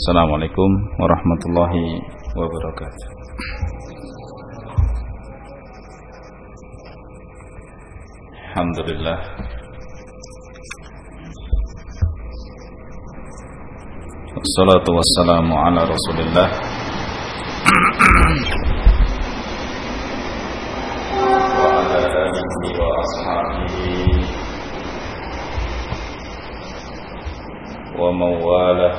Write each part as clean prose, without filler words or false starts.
Assalamualaikum warahmatullahi wabarakatuh. Alhamdulillah. Wassalatu wassalamu ala Rasulillah wa ala alihi wa ashabihi wa mawalah.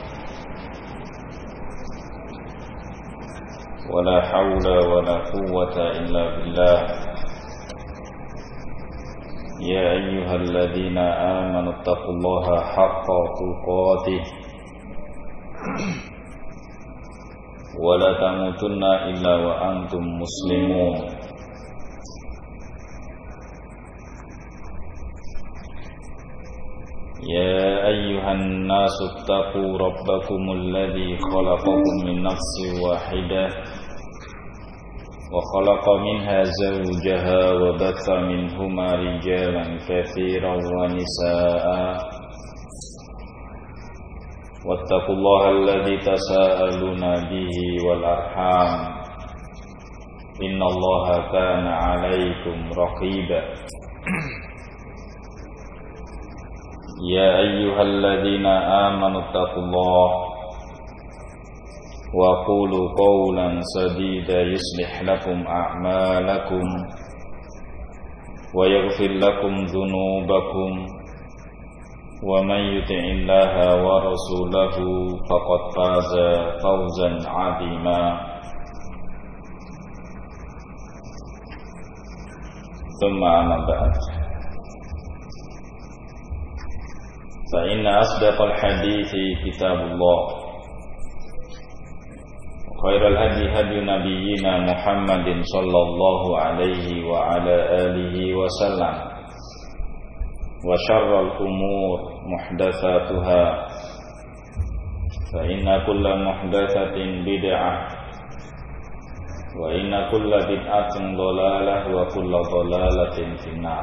ولا حول ولا قوة إلا بالله. يا أيها الذين آمنوا اتقوا الله حق تقاته ولا تموتن إلا وأنتم مسلمون. يا أيها الناس اتقوا ربكم الذي خلقكم من نفس واحدة وخلق منها زوجها وبث منهما رجالا كثيرا ونساء واتقوا الله الذي تساءلون به والأرحام إن الله كان عليكم رقيبا. يا أيها الذين آمنوا اتقوا الله وقولوا قولا سديدا يصلح لكم أعمالكم ويغفر لكم ذنوبكم ومن يطع الله ورسوله فقد فاز فوزا عظيما. ثم أما بعد، فإن أصدق الحديث كتاب الله خير الهدي هدي نبينا محمد صلى الله عليه وعلى آله وسلم وشر الأمور محدثاتها فإن كل محدثة بدعة وإن كل بدعة ضلالة وكل ضلالة في النار.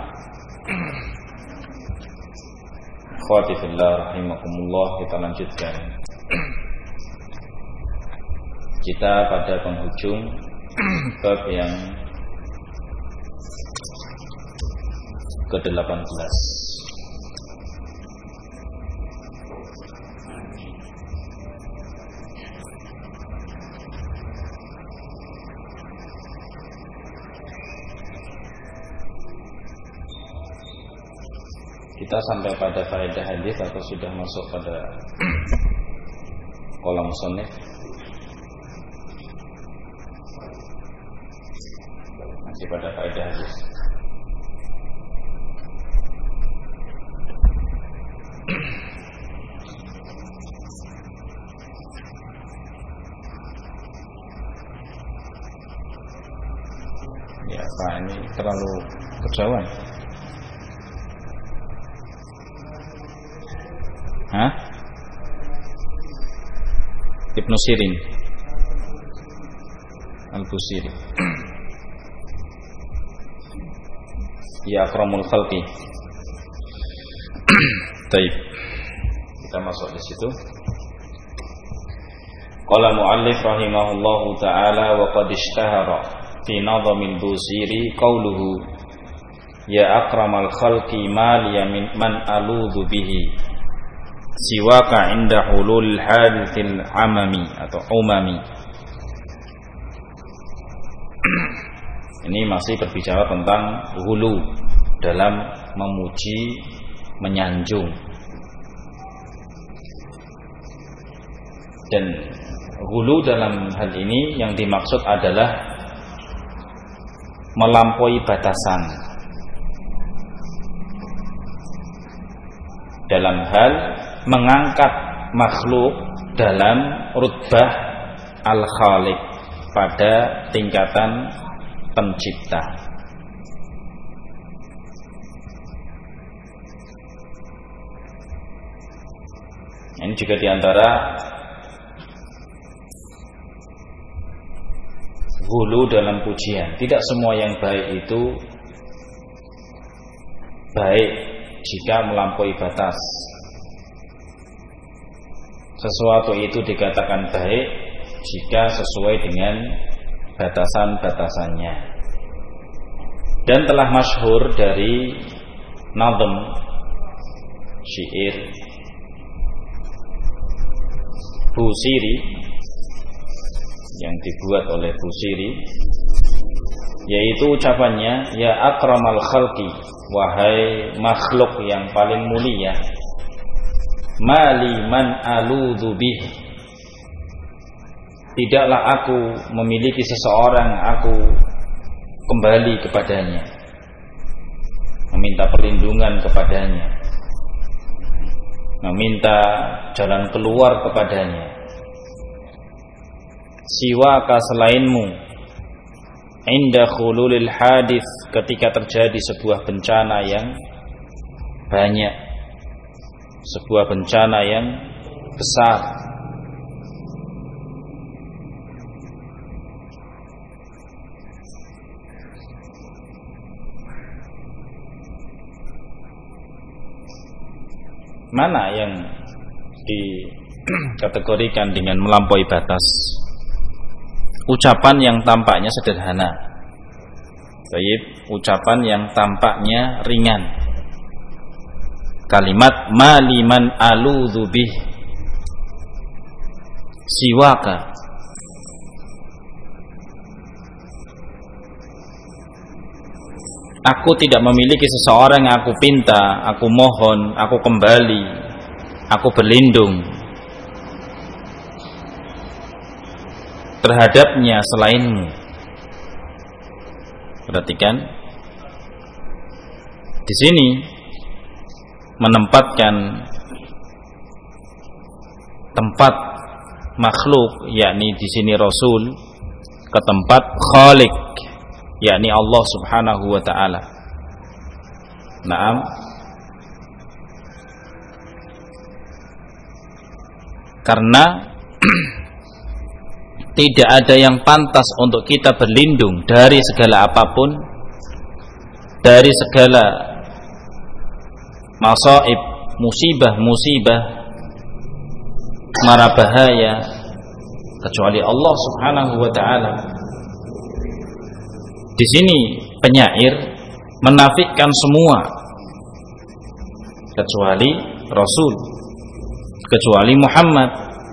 Akhwati fillah rahimakumullah, kita lanjutkan. Kita pada penghujung bab yang ke-18. Kita sampai pada faedah hadis atau sudah masuk pada kolam musannif? Masih pada faedah hadis. Ya Pak, ini terlalu kejauhan. Hah? Ibnu Sirin Al-Busiri. Ya akramul khalqi. Baik. Kita masuk di situ. Qala muallif rahimahullahu taala wa qad ishtahara fi nadhamil Busiri qauluhu ya akramal khalqi ma liya min man aludhu bihi siwaka inda hulul hadithil amami atau umami. Ini masih berbicara tentang hulu dalam memuji, menyanjung. Dan hulu dalam hal ini yang dimaksud adalah melampaui batasan dalam hal mengangkat makhluk dalam rutbah al-khaliq pada tingkatan pencipta. Ini juga diantara hulu dalam pujian. Tidak semua yang baik itu baik jika melampaui batas. sesuatu itu dikatakan baik jika sesuai dengan batasan-batasannya. Dan telah masyhur dari nazm syair Busiri yang dibuat oleh Busiri, yaitu ucapannya, ya akramal khalqi, wahai makhluk yang paling mulia, mali man aludhu bih, tidaklah aku memiliki seseorang aku kembali kepadanya, meminta perlindungan kepadanya, meminta jalan keluar kepadanya, siwaka selainmu, inda khululil hadis, ketika terjadi sebuah bencana yang banyak, sebuah bencana yang besar. Mana yang dikategorikan dengan melampaui batas? Ucapan yang tampaknya sederhana, baik, ucapan yang tampaknya ringan. Kalimat maliman aludhu bih, siwaka, aku tidak memiliki seseorang yang aku pinta, aku mohon, aku kembali, aku berlindung terhadapnya selainmu. Perhatikan, di sini menempatkan tempat makhluk, yakni di sini Rasul, ke tempat Khalik, yakni Allah Subhanahu wa ta'ala. Naam, karena tidak ada yang pantas untuk kita berlindung dari segala apapun, dari segala masaib, musibah-musibah, mara bahaya, kecuali Allah Subhanahu wa ta'ala. Di sini penyair menafikan semua kecuali Rasul, kecuali Muhammad.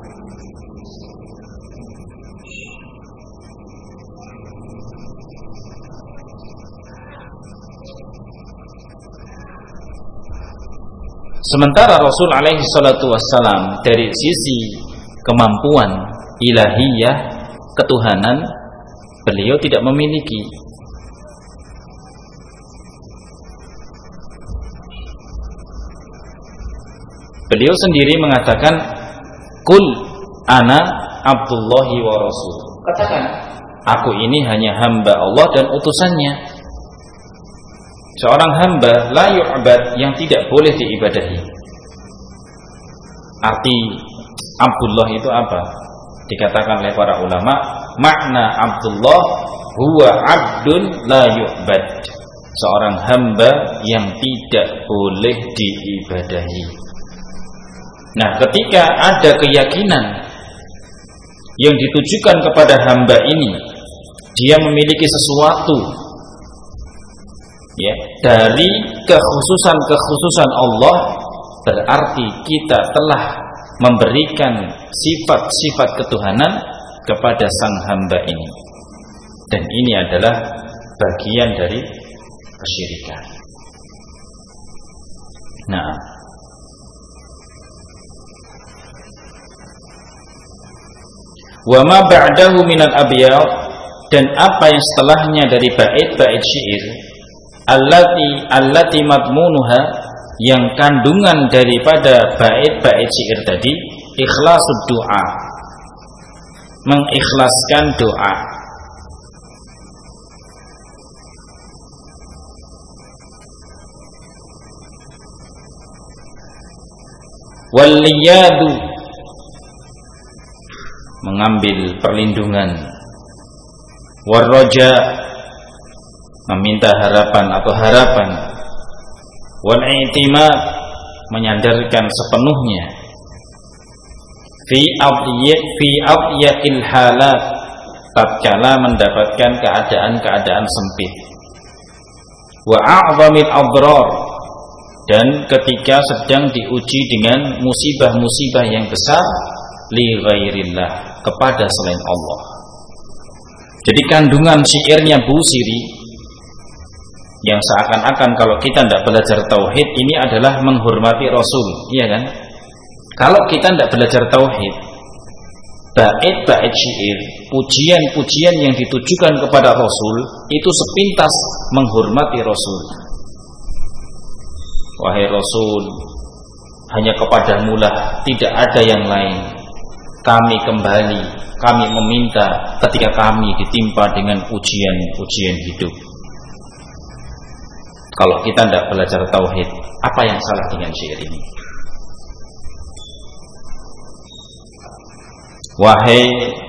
Sementara Rasul alaihi salatu wassalam dari sisi kemampuan ilahiyah, ketuhanan, beliau tidak memiliki. Beliau sendiri mengatakan, "Qul ana Abdullahi wa Rasul." Katakan, aku ini hanya hamba Allah dan utusannya. Seorang hamba la yu'bad, yang tidak boleh diibadahi. Arti Abdullah itu apa? Dikatakan oleh para ulama, makna Abdullah huwa abdun la yu'bad, seorang hamba yang tidak boleh diibadahi. Nah, ketika ada keyakinan yang ditujukan kepada hamba ini, dia memiliki sesuatu, ya, dari kekhususan Allah, berarti kita telah memberikan sifat-sifat ketuhanan kepada sang hamba ini, dan ini adalah bagian dari kesyirikan. Nah, wa ma ba'dahu minal abyad, dan apa yang setelahnya dari bait-bait syair, allati madmunuha, yang kandungan daripada bait-bait syair tadi, ikhlasud doa, mengikhlaskan doa. Waliyadu, mengambil perlindungan. Warroja, meminta harapan atau harapan. Wal i'timad, menyandarkan sepenuhnya. fi adyaqil halat, tatkala mendapatkan keadaan-keadaan sempit, wa a'zamil adrar, dan ketika sedang diuji dengan musibah-musibah yang besar, li ghairillah, kepada selain Allah. Jadi kandungan syairnya Busiri yang seakan-akan kalau kita tidak belajar tauhid ini adalah menghormati Rasul, iya kan? Kalau kita tidak belajar tauhid, bait-bait syair, pujian-pujian yang ditujukan kepada Rasul itu sepintas menghormati Rasul. Wahai Rasul, hanya kepadamulah, tidak ada yang lain. Kami kembali, kami meminta ketika kami ditimpa dengan ujian-ujian hidup. Kalau kita tidak belajar tauhid, apa yang salah dengan syair ini? Wahai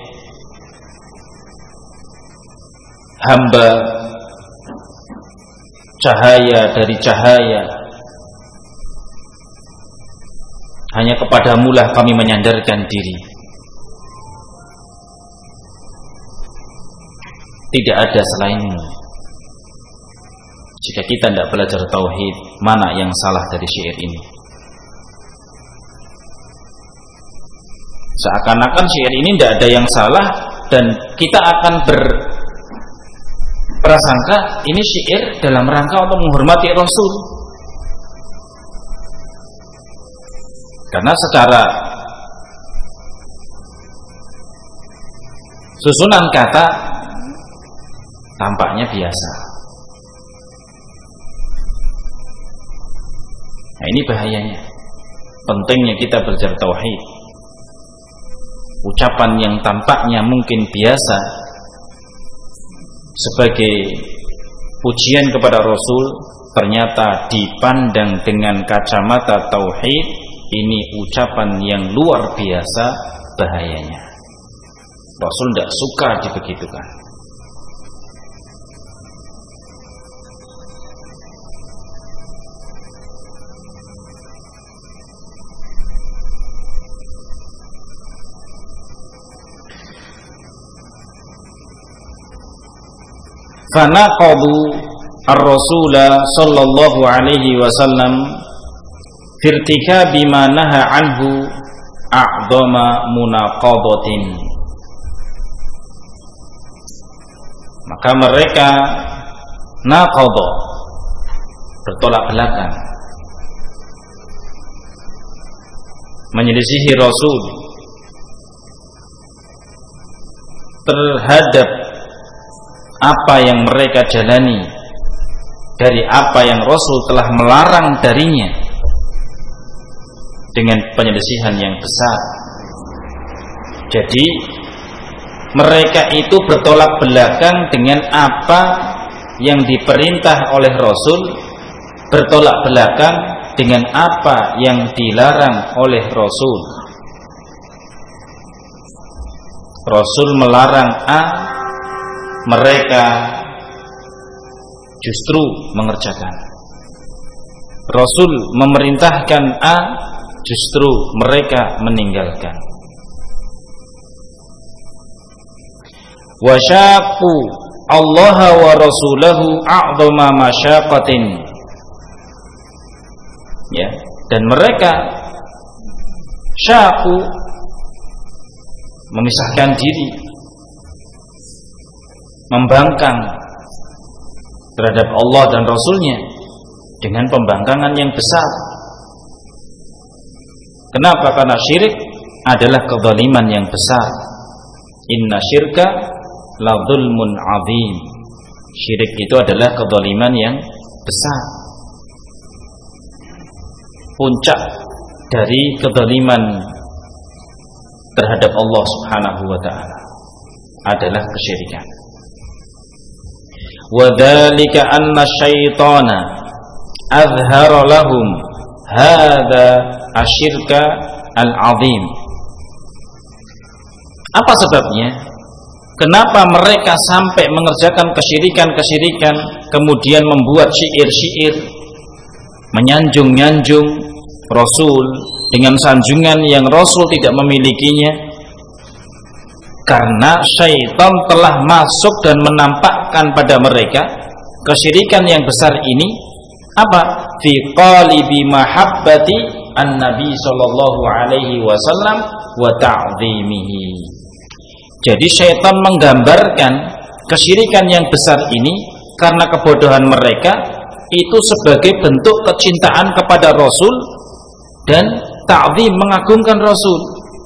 hamba cahaya dari cahaya, hanya kepadamulah kami menyandarkan diri. Tidak ada selainmu. Jika kita tidak belajar tauhid, mana yang salah dari syair ini? Seakan-akan syair ini tidak ada yang salah, dan kita akan berprasangka ini syair dalam rangka untuk menghormati Rasul. Karena secara susunan kata tampaknya biasa. Nah, ini bahayanya. Pentingnya kita belajar tauhid. Ucapan yang tampaknya mungkin biasa sebagai pujian kepada Rasul, ternyata dipandang dengan kacamata tauhid, ini ucapan yang luar biasa bahayanya. Rasul tidak suka dibegitukan. Fanaqadu ar-Rasul sallallahu alaihi wasallam firtikabi ma naha anhu a'dhama munaqadatin. Maka mereka naqadha, bertolak belakang, menyelisihi Rasul terhadap apa yang mereka jalani dari apa yang Rasul telah melarang darinya, dengan penyelisihan yang besar. Jadi mereka itu bertolak belakang dengan apa yang diperintah oleh Rasul, bertolak belakang dengan apa yang dilarang oleh Rasul. Rasul melarang A, mereka justru mengerjakan. Rasul memerintahkan A, justru mereka meninggalkan. Wa syaqu Allah wa rasulahu a'dhama masyaqatin. Ya, dan mereka syaqu, memisahkan diri, membangkang terhadap Allah dan Rasulnya dengan pembangkangan yang besar. Kenapa? Karena syirik adalah kezaliman yang besar. Inna syirka la dzulmun adzim. Syirik itu adalah kezaliman yang besar. Puncak dari kezaliman terhadap Allah Subhanahu wa taala adalah kesyirikan. Wa dzalika anna syaitana azhara lahum hadza asyirka al-azim. Apa sebabnya? Kenapa mereka sampai mengerjakan kesyirikan-kesyirikan, kemudian membuat syair-syair menyanjung-nyanjung Rasul dengan sanjungan yang Rasul tidak memilikinya, karena syaitan telah masuk dan menampakkan pada mereka kesyirikan yang besar ini apa? Fi qalibi mahabbati an-nabi sallallahu alaihi wasallam wa ta'zimihi. Jadi syaitan menggambarkan kesyirikan yang besar ini karena kebodohan mereka itu sebagai bentuk kecintaan kepada Rasul dan ta'zim, mengagungkan Rasul.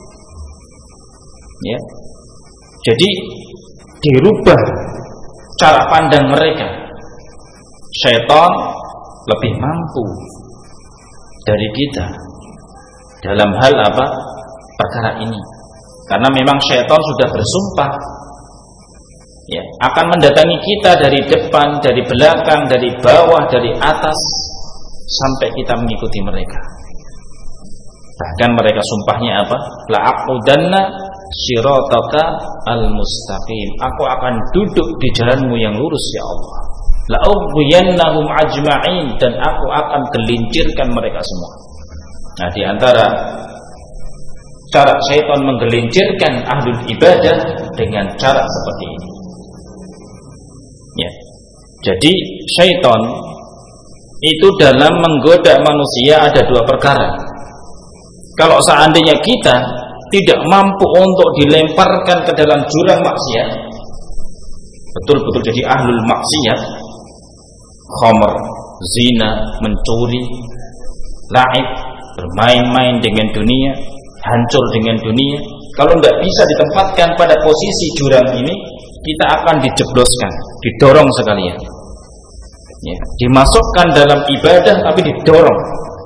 Ya. Jadi dirubah cara pandang mereka. Syaitan lebih mampu dari kita dalam hal apa? Perkara ini. Karena memang syaitan sudah bersumpah, ya, akan mendatangi kita dari depan, dari belakang, dari bawah, dari atas, sampai kita mengikuti mereka. Bahkan mereka sumpahnya apa? La'aqudanna sirataka al-mustaqim. Aku akan duduk di jalanmu yang lurus ya Allah. La'ughwiyannahum ajma'in, dan aku akan gelincirkan mereka semua. Nah, di antara cara syaitan menggelincirkan ahlul ibadah dengan cara seperti ini. Ya. Jadi syaitan itu dalam menggoda manusia ada dua perkara. Kalau seandainya kita tidak mampu untuk dilemparkan ke dalam jurang maksiat, betul-betul jadi ahlul maksiat, khamr, zina, mencuri, laib, bermain-main dengan dunia, hancur dengan dunia. Kalau tidak bisa ditempatkan pada posisi jurang ini, kita akan dijebloskan, didorong sekalian, ya, dimasukkan dalam ibadah tapi didorong,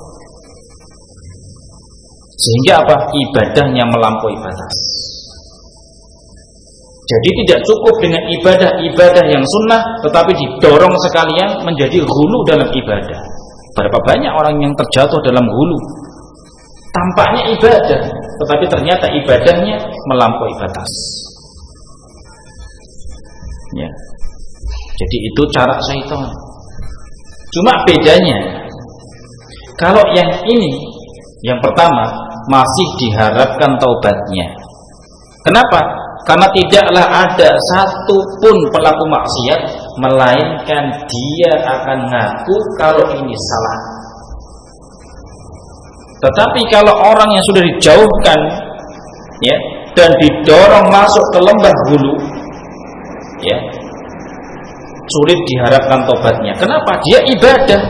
sehingga apa? Ibadahnya melampaui batas. Jadi tidak cukup dengan ibadah yang sunnah, tetapi didorong sekalian menjadi hulu dalam ibadah. Berapa banyak orang yang terjatuh dalam hulu, tampaknya ibadah, tetapi ternyata ibadahnya melampaui batas. Ya. Jadi itu cara syaitan. Cuma bedanya, kalau yang ini, yang pertama, masih diharapkan taubatnya. Kenapa? Karena tidaklah ada satu pun pelaku maksiat melainkan dia akan ngaku kalau ini salah. Tetapi kalau orang yang sudah dijauhkan, ya, dan didorong masuk ke lembah hulu, ya, sulit diharapkan tobatnya. Kenapa? Dia ibadah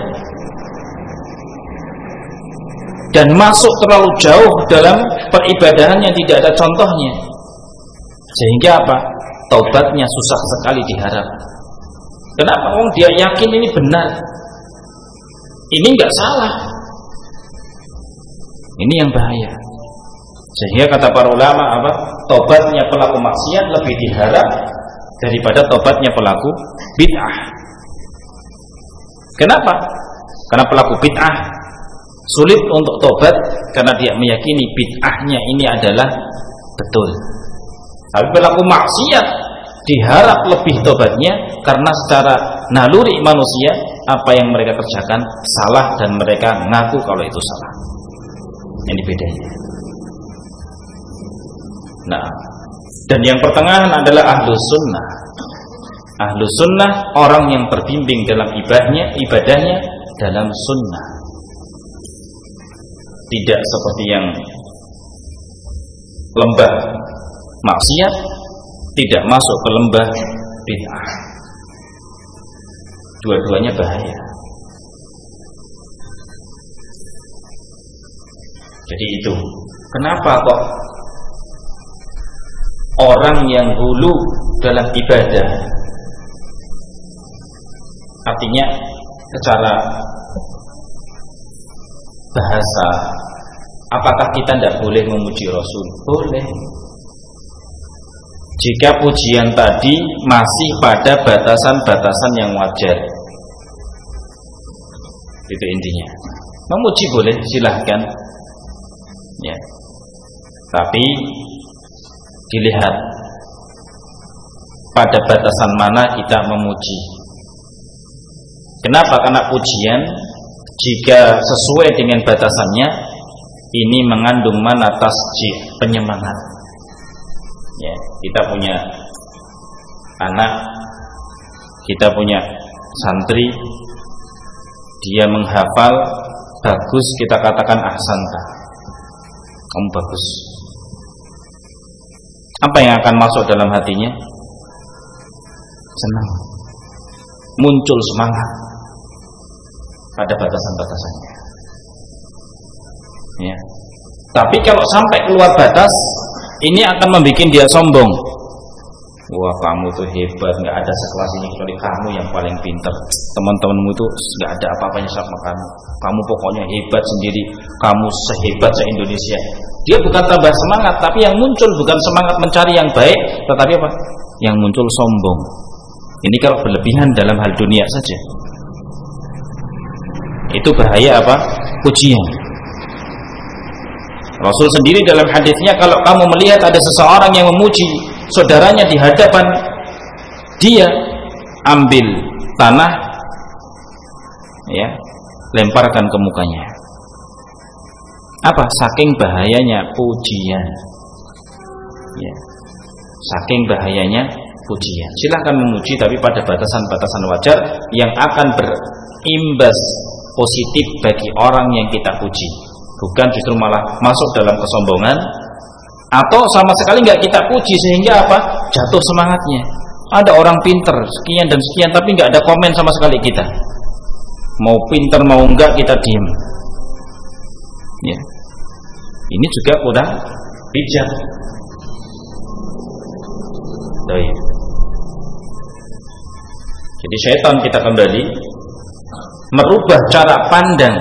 dan masuk terlalu jauh dalam peribadahan yang tidak ada contohnya, sehingga apa? Taubatnya susah sekali diharap. Kenapa? Dia yakin ini benar, ini enggak salah. Ini yang bahaya. Sehingga kata para ulama apa? Tobatnya pelaku maksiat lebih diharap daripada tobatnya pelaku bid'ah. Kenapa? Karena pelaku bid'ah sulit untuk tobat karena dia meyakini bid'ahnya ini adalah betul. Tapi pelaku maksiat diharap lebih tobatnya karena secara naluri manusia apa yang mereka kerjakan salah dan mereka ngaku kalau itu salah. Ini bedanya. Nah, dan yang pertengahan adalah ahlus sunnah. Ahlus sunnah orang yang terbimbing dalam ibadahnya dalam sunnah. Tidak seperti yang lembah maksiat, tidak masuk ke lembah bid'ah. Dua-duanya bahaya. Jadi itu kenapa kok orang yang hulu dalam ibadah, artinya secara bahasa, apakah kita tidak boleh memuji Rasul? Boleh, jika pujian tadi masih pada batasan-batasan yang wajar. Itu intinya. Memuji boleh, silahkan, ya, tapi dilihat pada batasan mana kita memuji. Kenapa? Karena pujian jika sesuai dengan batasannya ini mengandung mana tasjih, penyemangat. Ya, kita punya anak, kita punya santri, dia menghafal bagus, kita katakan ahsanta, kamu bagus. Apa yang akan masuk dalam hatinya? Senang, muncul semangat. Pada batasan-batasannya. Ya. Tapi kalau sampai keluar batas, ini akan membuat dia sombong. Wah, kamu tuh hebat, nggak ada sekelas ini kecuali kamu yang paling pintar. Teman-temanmu itu nggak ada apa-apanya sama kamu. Kamu pokoknya hebat sendiri. Kamu sehebat se-Indonesia. Dia bukan tambah semangat, tapi yang muncul bukan semangat mencari yang baik, tetapi apa? Yang muncul sombong. Ini kalau berlebihan dalam hal dunia saja. Itu bahaya apa? Pujian. Rasul sendiri dalam hadisnya, kalau kamu melihat ada seseorang yang memuji saudaranya di hadapan dia, ambil tanah, ya, lemparkan ke mukanya. Apa? Saking bahayanya pujian. Ya. Saking bahayanya pujian. Silahkan memuji, tapi pada batasan-batasan wajar yang akan berimbas positif bagi orang yang kita puji, bukan justru malah masuk dalam kesombongan, atau sama sekali nggak kita puji sehingga apa? Jatuh semangatnya. Ada orang pinter sekian dan sekian, tapi nggak ada komen sama sekali kita. Mau pinter mau enggak kita diem. Ya. Ini juga kurang bijak. Baik. Jadi syaitan, kita kembali, merubah cara pandang,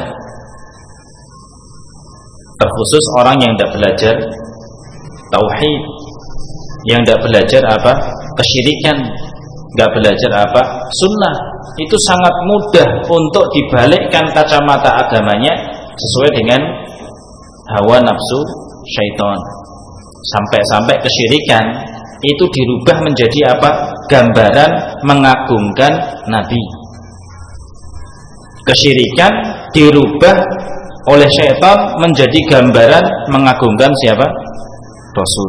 terkhusus orang yang tidak belajar tauhid, yang tidak belajar apa? Kesyirikan, tidak belajar apa? Sunnah. Itu sangat mudah untuk dibalikkan kacamata agamanya sesuai dengan hawa nafsu syaitan. Sampai-sampai kesyirikan itu dirubah menjadi apa? Gambaran mengagungkan Nabi. Kesyirikan dirubah oleh syaitan menjadi gambaran mengagungkan siapa? Rasul.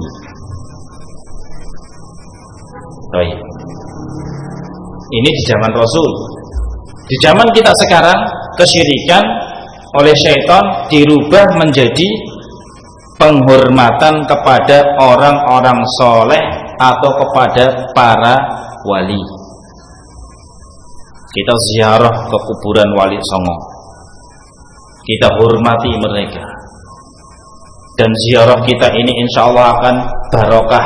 Baik. Ini di zaman Rasul. Di zaman kita sekarang, kesyirikan oleh syaitan dirubah menjadi penghormatan kepada orang-orang soleh atau kepada para wali. Kita ziarah ke kuburan Wali Songo, kita hormati mereka, dan ziarah kita ini insya Allah akan barokah.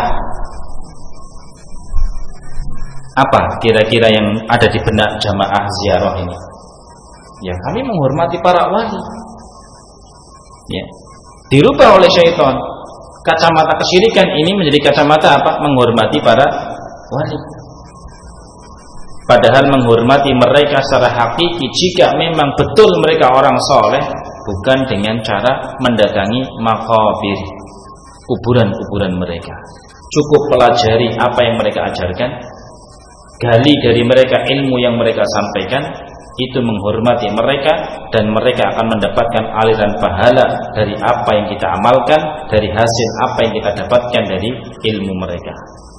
Apa kira-kira yang ada di benak jamaah ziarah ini? Ya, kami menghormati para wali. Ya, dirubah oleh syaitan. Kacamata kesyirikan ini menjadi kacamata apa? Menghormati para wali. Padahal menghormati mereka secara hakiki, jika memang betul mereka orang soleh, bukan dengan cara mendatangi makabir, kuburan-kuburan mereka. Cukup pelajari apa yang mereka ajarkan, gali dari mereka ilmu yang mereka sampaikan, itu menghormati mereka, dan mereka akan mendapatkan aliran pahala dari apa yang kita amalkan, dari hasil apa yang kita dapatkan dari ilmu mereka.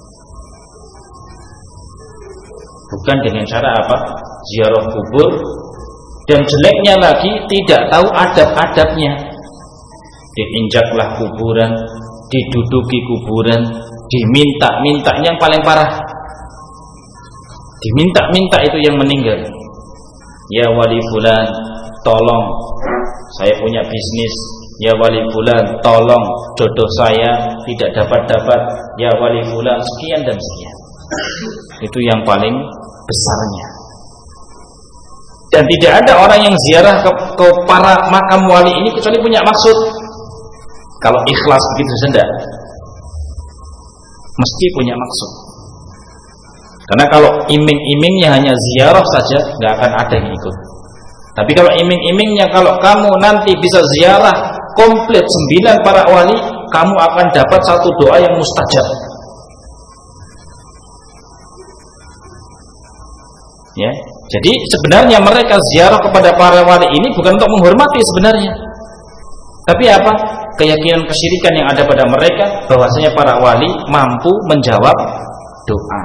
Bukan dengan cara apa? Ziarah kubur, dan jeleknya lagi tidak tahu adab-adabnya. Diinjaklah kuburan, diduduki kuburan, diminta-minta, yang paling parah diminta-minta itu yang meninggal. Ya wali fulan, tolong saya punya bisnis. Ya wali fulan, tolong jodoh saya tidak dapat-dapat. Ya wali fulan, sekian dan sekian. Itu yang paling besarnya. Dan tidak ada orang yang ziarah ke para makam wali ini kecuali punya maksud. Kalau ikhlas begitu saja, mesti punya maksud. Karena kalau iming-imingnya hanya ziarah saja, nggak akan ada yang ikut. Tapi kalau iming-imingnya, kalau kamu nanti bisa ziarah komplit 9 para wali, kamu akan dapat satu doa yang mustajab. Ya, jadi sebenarnya mereka ziarah kepada para wali ini bukan untuk menghormati sebenarnya, Tapi apa? Keyakinan kesyirikan yang ada pada mereka bahwasanya para wali mampu menjawab doa.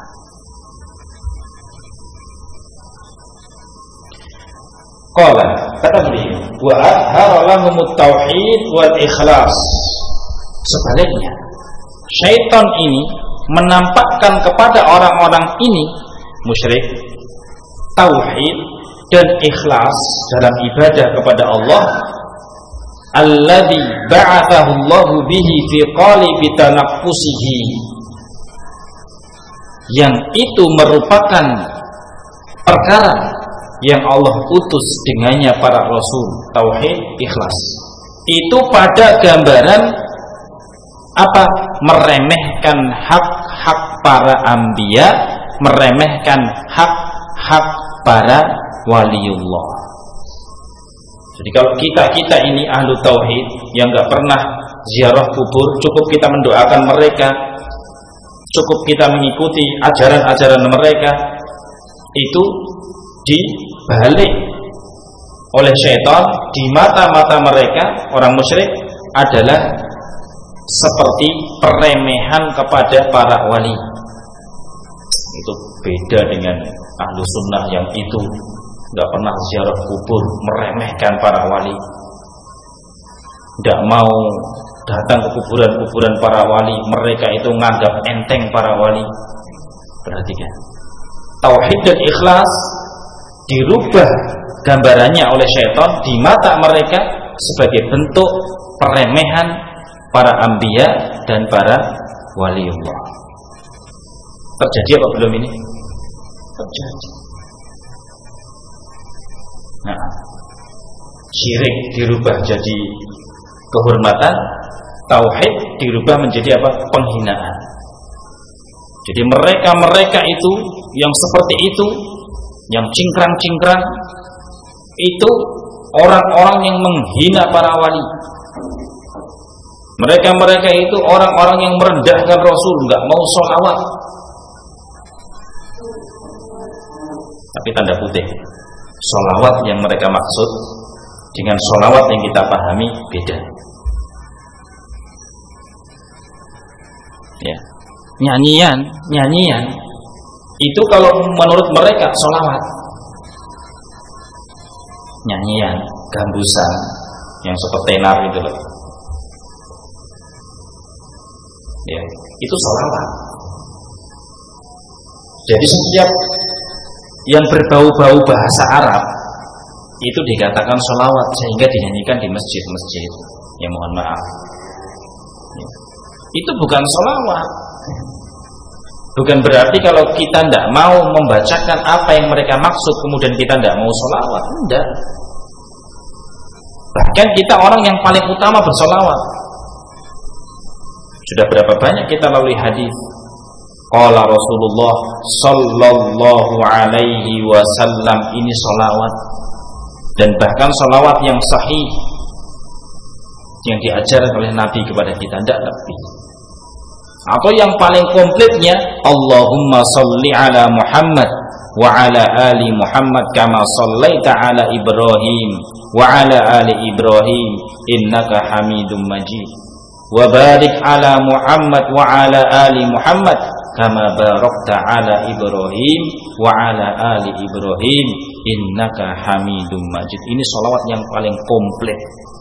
Qala, kata beliau, wa adhara lahumut tauhid wal ikhlas. Sebaliknya, syaitan ini menampakkan kepada orang-orang ini musyrik tauhid dan ikhlas dalam ibadah kepada Allah, alladzi ba'athahu Allahu bihi fi qalibi tanaffusihi, yang itu merupakan perkara yang Allah utus dengannya para rasul. Tauhid, ikhlas itu pada gambaran apa? Meremehkan hak-hak para anbiya, meremehkan hak-hak para waliullah. Jadi kalau kita ini ahlu tauhid yang gak pernah ziarah kubur, cukup kita mendoakan mereka, cukup kita mengikuti ajaran-ajaran mereka, itu dibalik oleh syaitan di mata-mata mereka, orang musyrik, adalah seperti peremehan kepada para wali. Itu beda dengan ahlu sunnah yang itu gak pernah ziarah kubur, meremehkan para wali, gak mau datang ke kuburan-kuburan para wali, mereka itu menganggap enteng para wali. Perhatikan, tauhid dan ikhlas dirubah gambarannya oleh syaitan di mata mereka sebagai bentuk peremehan para anbiya dan para waliullah. Terjadi apa belum ini? Terjadi. Nah, syirik dirubah jadi kehormatan, tauhid dirubah menjadi apa? Penghinaan. Jadi mereka itu yang seperti itu, yang cingkrang-cingkrang, itu orang-orang yang menghina para wali. Mereka itu orang-orang yang merendahkan Rasul, nggak mau sholawat. Tapi tanda kutip, sholawat yang mereka maksud dengan sholawat yang kita pahami beda. Ya, nyanyian itu kalau menurut mereka sholawat. Nyanyian, gambusan yang seperti tenar gitu loh. Ya, itu sholawat. Jadi setiap yang berbau-bau bahasa Arab itu dikatakan sholawat, sehingga dinyanyikan di masjid-masjid. Ya mohon maaf, ya, itu bukan sholawat. Bukan berarti kalau kita tidak mau membacakan apa yang mereka maksud kemudian kita tidak mau sholawat. Tidak. Bahkan kita orang yang paling utama bersolawat. Sudah berapa banyak kita lalui hadis. Qala Rasulullah sallallahu alaihi wasallam, ini sholawat. Dan bahkan sholawat yang sahih yang diajarkan oleh Nabi kepada kita, tidak lebih. Atau yang paling komplitnya, Allahumma salli ala Muhammad wa ala ali Muhammad kama sallaita ala Ibrahim wa ala ali Ibrahim innaka Hamidum Majid, wa barik ala Muhammad wa ala ali Muhammad kama barakta ala Ibrahim wa ala ali Ibrahim innaka Hamidum Majid. Ini sholawat yang paling komplit.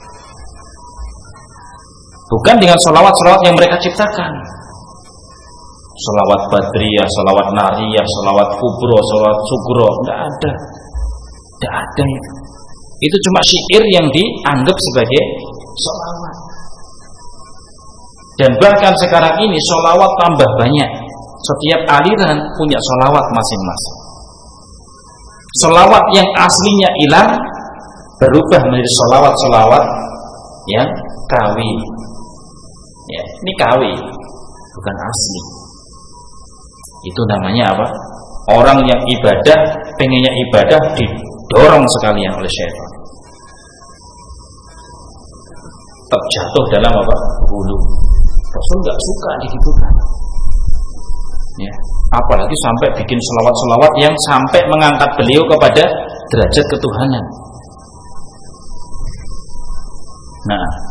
Bukan dengan sholawat-sholawat yang mereka ciptakan. Sholawat badriyah, sholawat nariyah, sholawat kubro, sholawat sugro, tidak ada. Tidak ada itu. Itu cuma syair yang dianggap sebagai sholawat. Dan bahkan sekarang ini sholawat tambah banyak. Setiap aliran punya sholawat masing-masing. Sholawat yang aslinya hilang berubah menjadi sholawat-sholawat yang kawi. Ya, ini kawi, bukan asli. Itu namanya apa? Orang yang ibadah, pengennya ibadah didorong sekalian oleh syaitan. Terjatuh dalam apa? Hulu. Rasul nggak suka digitukan. Ya, apalagi sampai bikin selawat-selawat yang sampai mengangkat beliau kepada derajat ketuhanan. Nah,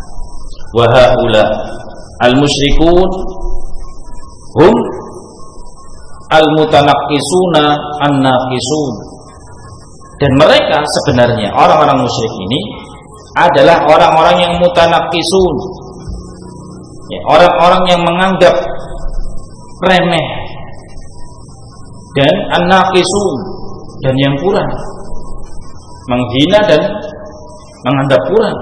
wa haula al-musyrikun hum al-mutanaqqisuna an-naqisun. Dan mereka sebenarnya orang-orang musyrik ini adalah orang-orang yang mutanaqqisun, ya, orang-orang yang menganggap remeh, dan an-naqisun, dan yang kurang, menghina dan menganggap kurang.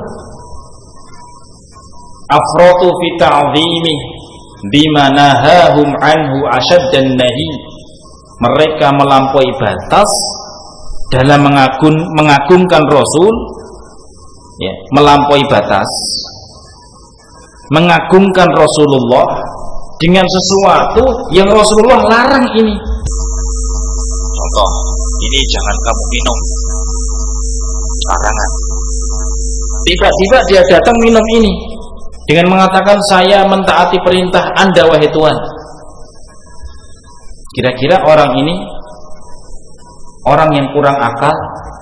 Afratu fi ta'zimi bima nahahum anhu asyaddan nahi. Mereka melampaui batas dalam mengagungkan Rasul, ya, melampaui batas mengagungkan Rasulullah dengan sesuatu yang Rasulullah larang ini. Contoh, ini jangan kamu minum, larangan. Tiba-tiba dia datang minum ini dengan mengatakan, saya mentaati perintah Anda wahai Tuhan. Kira-kira orang ini orang yang kurang akal,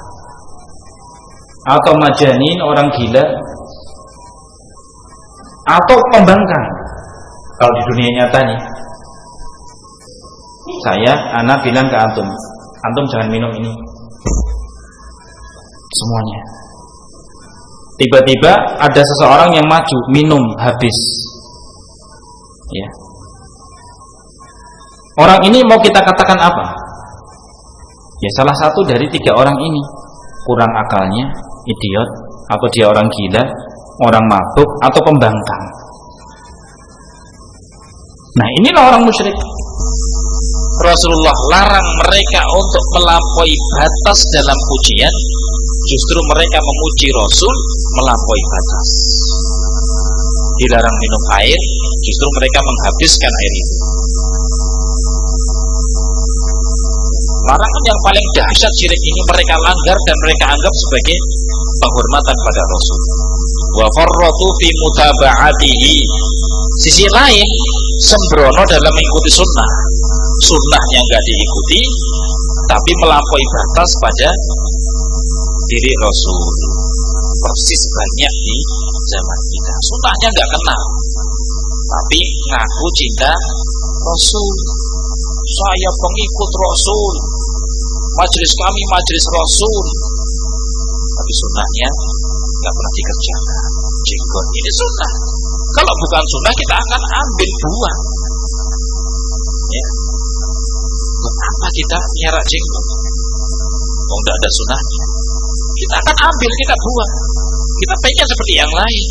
atau majanin, orang gila, atau pembangkang? Kalau di dunia nyata nih, Ana bilang ke antum jangan minum ini semuanya. Tiba-tiba ada seseorang yang maju minum habis, ya. Orang ini mau kita katakan apa? Ya, salah satu dari 3 orang ini kurang akalnya, idiot, atau dia orang gila, orang mabuk, atau pembangkang. Nah, inilah orang musyrik. Rasulullah larang mereka untuk melampaui batas dalam pujian. Justru mereka memuji Rasul melampaui batas. Dilarang minum air, justru mereka menghabiskan air itu. Larangan yang paling dahsyat syirik ini mereka langgar dan mereka anggap sebagai penghormatan pada Rasul. Wa farratu fi mutaba'atihi. Sisi lain, sembrono dalam mengikuti sunnah. Sunnahnya enggak diikuti, tapi melampaui batas pada diri Rasul. Persis banyak di zaman kita. Sunnahnya enggak kenal, tapi ngaku cinta Rasul. Saya pengikut Rasul, majelis kami majelis Rasul, tapi sunnahnya nggak pernah dikerjakan. Jenggot ini sunnah. Kalau bukan sunnah kita akan ambil buang. Ya. Kenapa kita miara jenggot? Oh, nggak ada sunnahnya. Kita akan ambil, kita buang. Kita pengen seperti yang lain.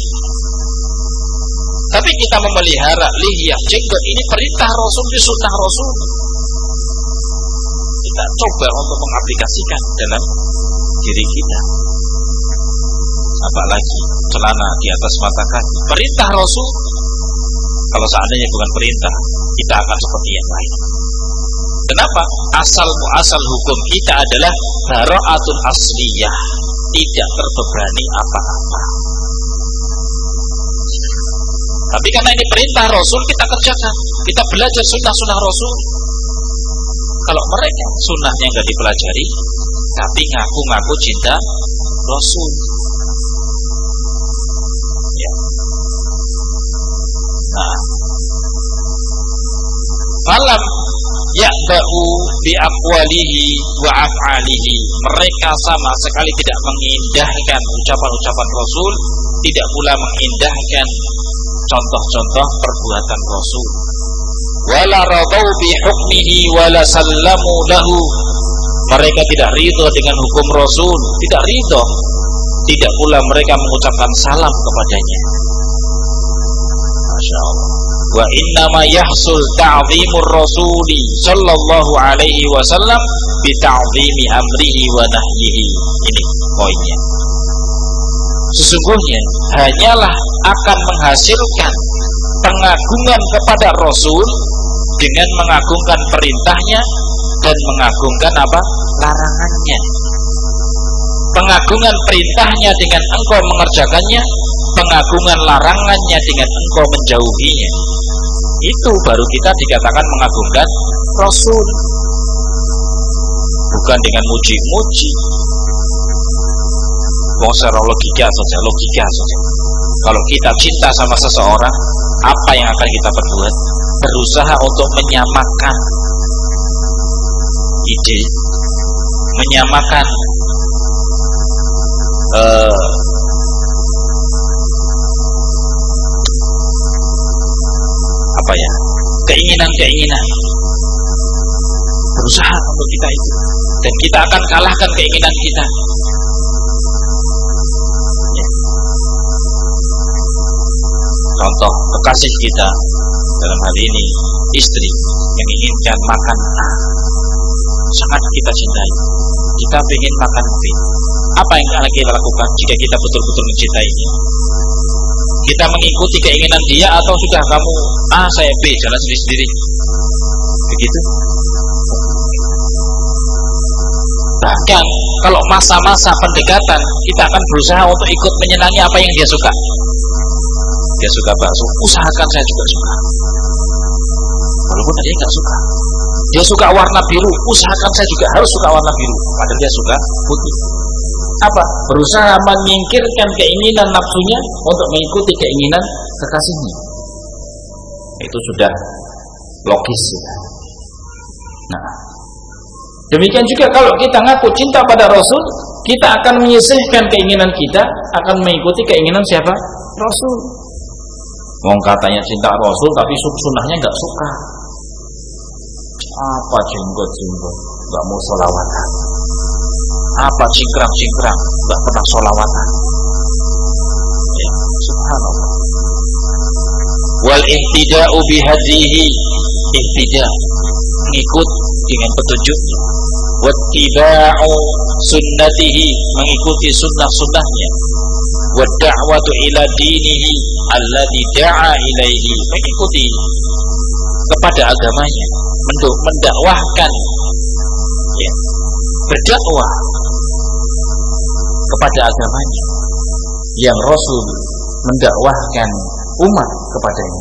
Tapi kita memelihara lihiyah jenggot ini perintah Rasul, di sunnah Rasul. Kita coba untuk mengaplikasikan dalam diri kita. Apalagi celana di atas mata kaki, perintah Rasul. Kalau seandainya bukan perintah, kita akan seperti yang lain. Kenapa? Asal hukum kita adalah bara'atul asliyah, tidak terbebani apa-apa. Tapi karena ini perintah Rasul, kita kerjakan. Kita belajar sunnah-sunnah Rasul. Kalau mereka sunnahnya nggak dipelajari, tapi ngaku-ngaku cinta Rasul. Ya. Nah, malam ya'ba'u bi aqwalihi wa af'alihi. Mereka sama sekali tidak mengindahkan ucapan-ucapan Rasul, tidak pula mengindahkan contoh-contoh perbuatan Rasul. Wala radau bi hukmihi wala sallamu lahu. Mereka tidak ridho dengan hukum Rasul, tidak ridho. Tidak pula mereka mengucapkan salam kepadanya. Masya Allah. Wa innama yahsul ta'zimur rasuli sallallahu alaihi wasallam bi ta'zimi amrihi wa nahyihi. Ini poinnya. Sesungguhnya hanyalah akan menghasilkan pengagungan kepada Rasul dengan mengagungkan perintahnya dan mengagungkan apa? Larangannya. Pengagungan perintahnya dengan engkau mengerjakannya, pengagungan larangannya dengan engkau menjauhinya. Itu baru kita dikatakan mengagungkan Rasul. Bukan dengan muji-muji. Secara logika saja. Kalau kita cinta sama seseorang, apa yang akan kita perbuat? Berusaha untuk menyamakan ide, menyamakan keinginan-keinginan. Berusaha untuk kita itu, dan kita akan kalahkan keinginan kita. Contoh, kekasih kita, dalam hal ini istri, menginginkan makan A, sangat kita cintai, kita ingin makan B. Apa yang akan kita lakukan jika kita betul-betul mencintainya? Kita mengikuti keinginan dia, atau sudah kamu A, saya B, jalan sendiri-sendiri? Begitu. Bahkan kalau masa-masa pendekatan, kita akan berusaha untuk ikut menyenangi apa yang dia suka. Dia suka bakso, usahakan saya juga suka, walaupun dia nggak suka. Dia suka warna biru, usahakan saya juga harus suka warna biru, padahal dia suka putih. Apa? Berusaha menyingkirkan keinginan nafsunya untuk mengikuti keinginan kekasihnya. Itu sudah logis ya. Nah, demikian juga kalau kita ngaku cinta pada Rasul, kita akan menyisihkan keinginan kita, akan mengikuti keinginan siapa? Rasul. Wong katanya cinta Rasul tapi sunnahnya nggak suka. Apa jenggot-jenggot, nggak mau sholawatan. Apa cingkrang-cingkrang, nggak pernah sholawatan. Ya, subhanallah. Wal ihtida'u bihadihi, ihtidah, mengikut dengan petunjuknya. Wattiba'u sunnatihi, mengikuti sunnah-sunnahnya. Wadda'watu ila dinihi alladhi da'a ilaihi, mengikuti kepada agamanya, mendakwahkan, ya, berdakwah kepada agamanya yang Rasul mendakwahkan umat kepadanya.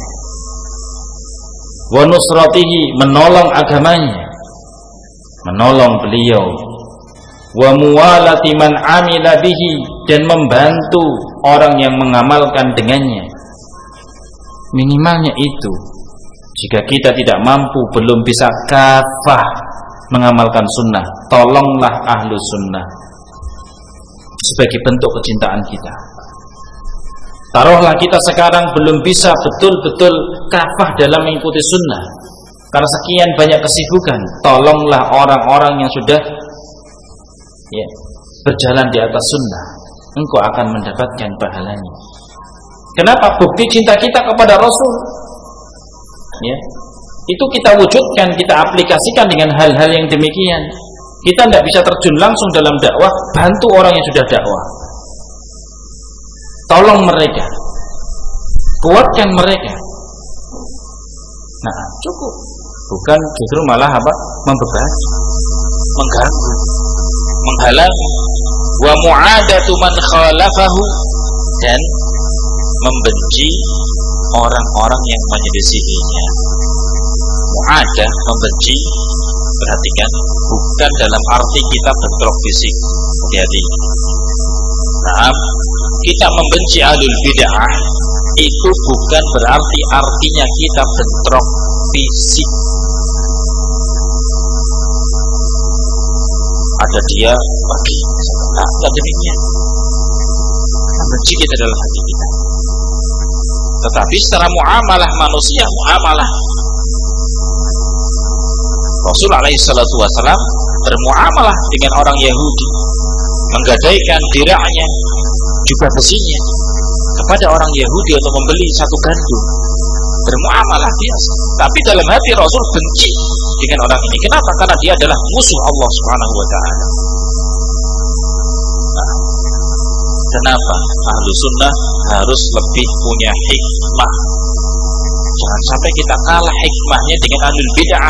Wa nusratihi, menolong agamanya, menolong beliau. Wa muwalati man amila bihi, dan membantu orang yang mengamalkan dengannya. Minimalnya itu. Jika kita tidak mampu, belum bisa kafah mengamalkan sunnah, tolonglah ahlu sunnah sebagai bentuk kecintaan kita. Taruhlah kita sekarang belum bisa betul-betul kafah dalam mengikuti sunnah karena sekian banyak kesibukan, tolonglah orang-orang yang sudah, ya, berjalan di atas sunnah, engkau akan mendapatkan pahalanya. Kenapa? Bukti cinta kita kepada Rasul, ya, itu kita wujudkan, kita aplikasikan dengan hal-hal yang demikian. Kita tidak bisa terjun langsung dalam dakwah, bantu orang yang sudah dakwah, tolong mereka, kuatkan mereka. Nah, cukup. Bukan justru malah apa? Membebani, mengganggu, menghalangi. Wa mu'adatu man khalafahu, dan membenci orang-orang yang menyelisihinya. Mu'adah, membenci, perhatikan, bukan dalam arti kita bentrok fisik. Hati-hati. Nah, kita membenci ahlul bid'ah itu bukan berarti artinya kita bentrok fisik. Ada dia bagi, tak demikian. Benci kita dalam hati kita. Tetapi secara muamalah manusia, muamalah Rasul alaihi salatu wasalam bermuamalah dengan orang Yahudi, menggadaikan dira'nya juga besinya kepada orang Yahudi untuk membeli satu gandum, bermuamalah biasa. Tapi dalam hati Rasul benci dengan orang ini. Kenapa? Karena dia adalah musuh Allah Subhanahu wa ta'ala. Nah, kenapa ahlu sunnah harus lebih punya hikmah? Jangan sampai kita kalah hikmahnya dengan ahlul bid'ah.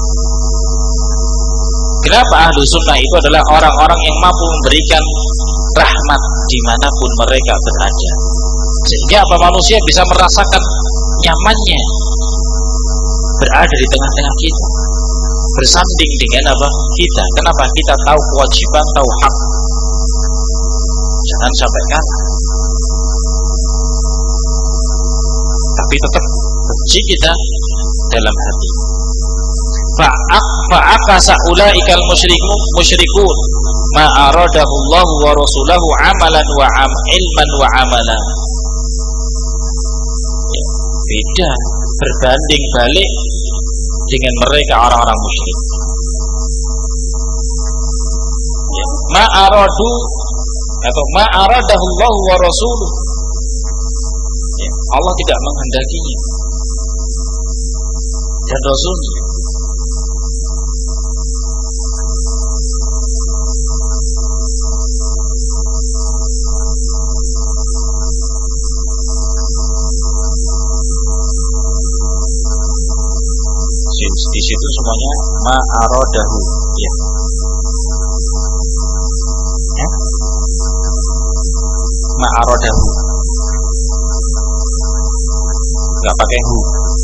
Kenapa ahlu sunnah itu adalah orang-orang yang mampu memberikan rahmat dimanapun mereka berada, sehingga apa, manusia bisa merasakan nyamannya berada di tengah-tengah kita, bersanding dengan apa kita. Kenapa? Kita tahu kewajiban, tahu hak. Jangan sampai kalah. tapi tetap benci kita dalam hati. Fa'akasa ulaikal musyrikun ma aradahu Allah wa rasuluhu amalan wa ilman wa amala. Ya, beda, berbanding balik dengan mereka orang-orang musyrik. Ya, ma aradu atau ma aradahu Allah wa rasuluhu. Ya, Allah tidak menghendakinya dan Rasulnya. Di situ semuanya ma'aradahu, ya. Ya? Ma'aradahu, nggak pakai hu.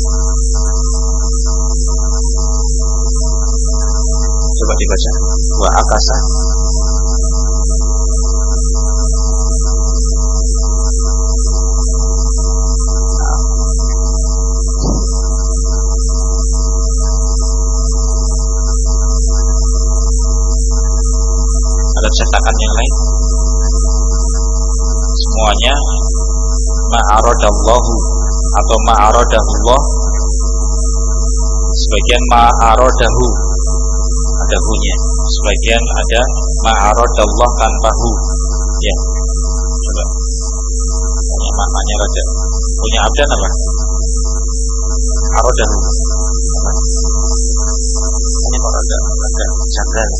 Coba dibaca. Wa akasa. Ada cetakan yang lain? Semuanya ma'aradallahu atau ma'aradahullah. Sebagian ma'aradahu ada hu-nya, sebagian ada ma'aradallah tanpa hu. Ya, coba. Ini maknanya raja. Punya abdan apa? Aradahu. Ini kok ada janggal.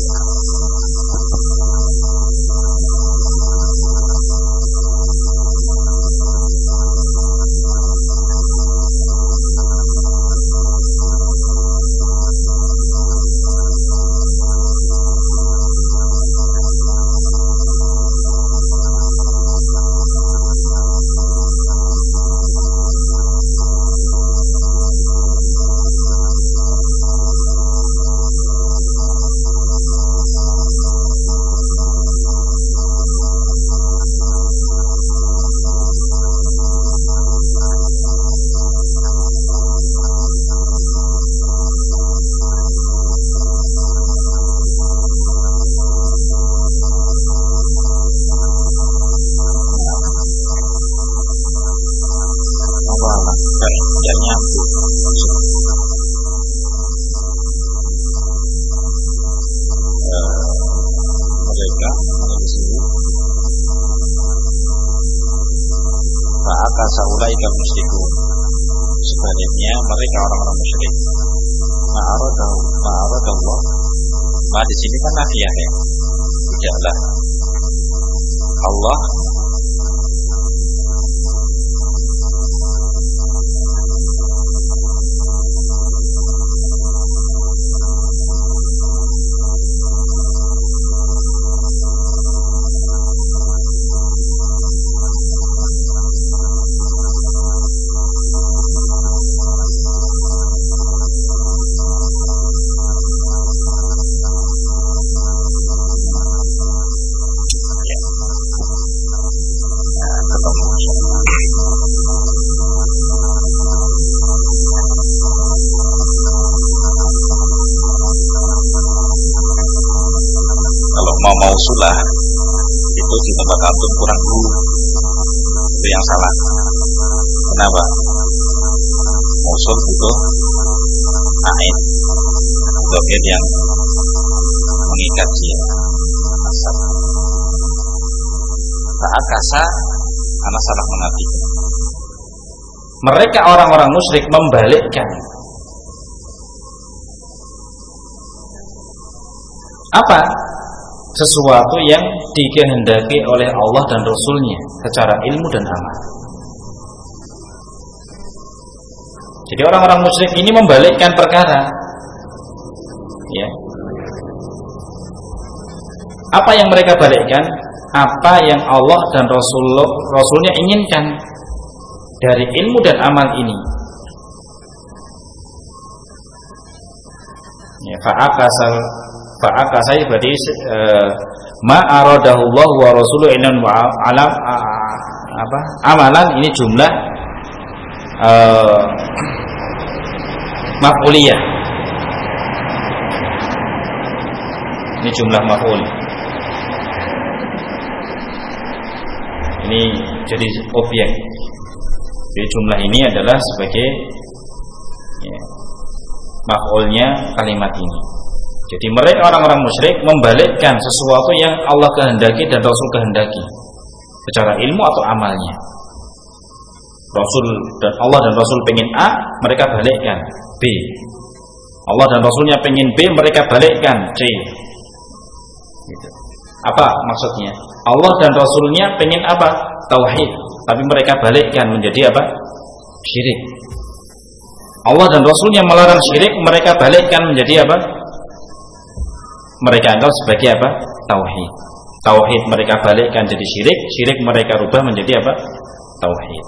Saulaikal musyrikun, sebaliknya mereka orang-orang musyrik. Ma'aradallah. Nah, di sini kan nafiyah ya. Tidaklah Allah mausulah itu di tempat antum kurang hu, itu yang salah. Kenapa? Mausul butuh ain, domir yang mengikat dia. Asal ta'akasa, anak salah mengartikan. Mereka orang-orang musyrik membalikkan apa? Sesuatu yang dikehendaki oleh Allah dan Rasulnya secara ilmu dan amal. Jadi orang-orang musyrik ini membalikkan perkara, ya. Apa yang mereka balikkan? Apa yang Allah dan Rasulnya inginkan dari ilmu dan amal ini. Ya, fa'akasa berarti ma aradahu Allah wa rasuluhu inan wa alam amalan, ini jumlah maf'uliyah. Ini jumlah maf'ul. Ini jadi objek. Jadi jumlah ini adalah sebagai maf'ulnya kalimat ini. Jadi mereka orang-orang musyrik membalikkan sesuatu yang Allah kehendaki dan Rasul kehendaki secara ilmu atau amalnya. Rasul dan Allah dan Rasul pengen A, mereka balikkan B. Allah dan Rasulnya pengen B, mereka balikkan C. Gitu. Apa maksudnya? Allah dan Rasulnya pengen apa? Tauhid, tapi mereka balikkan menjadi apa? Syirik. Allah dan Rasulnya melarang syirik, mereka balikkan menjadi apa? Mereka anggap sebagai apa? Tauhid. Tauhid mereka balikkan jadi syirik, syirik mereka rubah menjadi apa? Tauhid.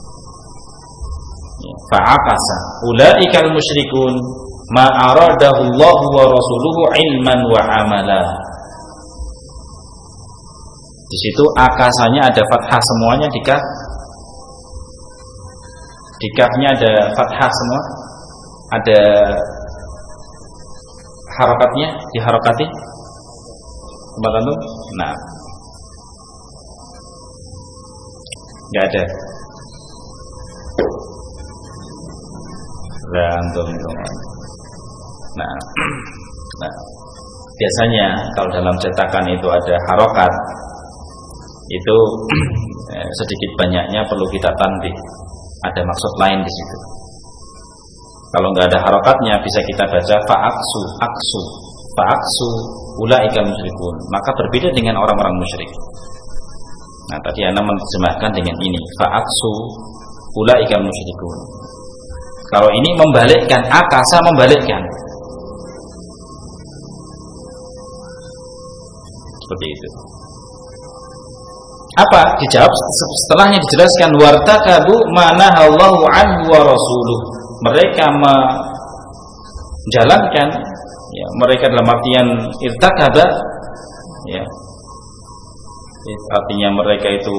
Fa'aqasa ulaikal musyrikun ma aradahu Allah wa rasuluhu ilman wa amala. Di situ akasanya ada fathah semuanya, di kafnya ada fathah semua, ada harakatnya, diharakati tempat antum. Nah, nggak ada. Antum. Nah, biasanya kalau dalam cetakan itu ada harokat, itu sedikit banyaknya perlu kita tanbih. Ada maksud lain di situ. Kalau nggak ada harokatnya, bisa kita baca fa'aksu ulaikal musyrikun. Maka berbeda dengan orang-orang musyrik. Nah, tadi Anda menerjemahkan dengan ini, fa'aksu ulaikal musyrikun. Kalau ini membalikkan, akasa membalikkan. Seperti itu. Apa? Dijawab setelahnya dijelaskan wartakabu manahallahu anhu wa rasuluh. Mereka menjalankan, ya, mereka dalam artian irtakaba, ya, artinya mereka itu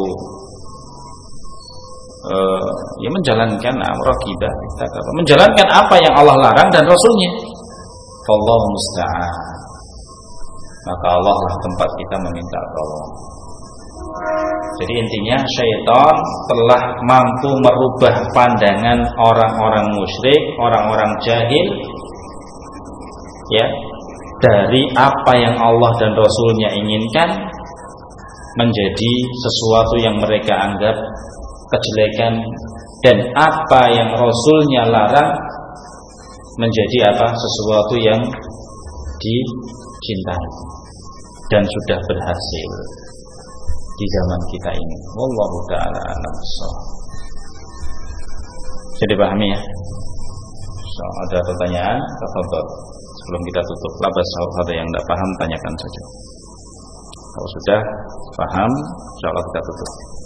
ya menjalankan amraqidah, menjalankan apa yang Allah larang dan Rasulnya. Wallahu musta'an. Maka Allah lah tempat kita meminta tolong. Jadi intinya syaitan telah mampu merubah pandangan orang-orang musyrik, orang-orang jahil, ya, dari apa yang Allah dan Rasulnya inginkan menjadi sesuatu yang mereka anggap kejelekan, dan apa yang Rasulnya larang menjadi apa? Sesuatu yang dicintai dan sudah berhasil di zaman kita ini. Wallahu ta'ala a'lam bishawab. Jadi pahami ya? So, ada pertanyaan? Tafadhol. Sebelum kita tutup, labas ada yang tidak paham tanyakan saja. Kalau sudah paham, insyaallah kita tutup.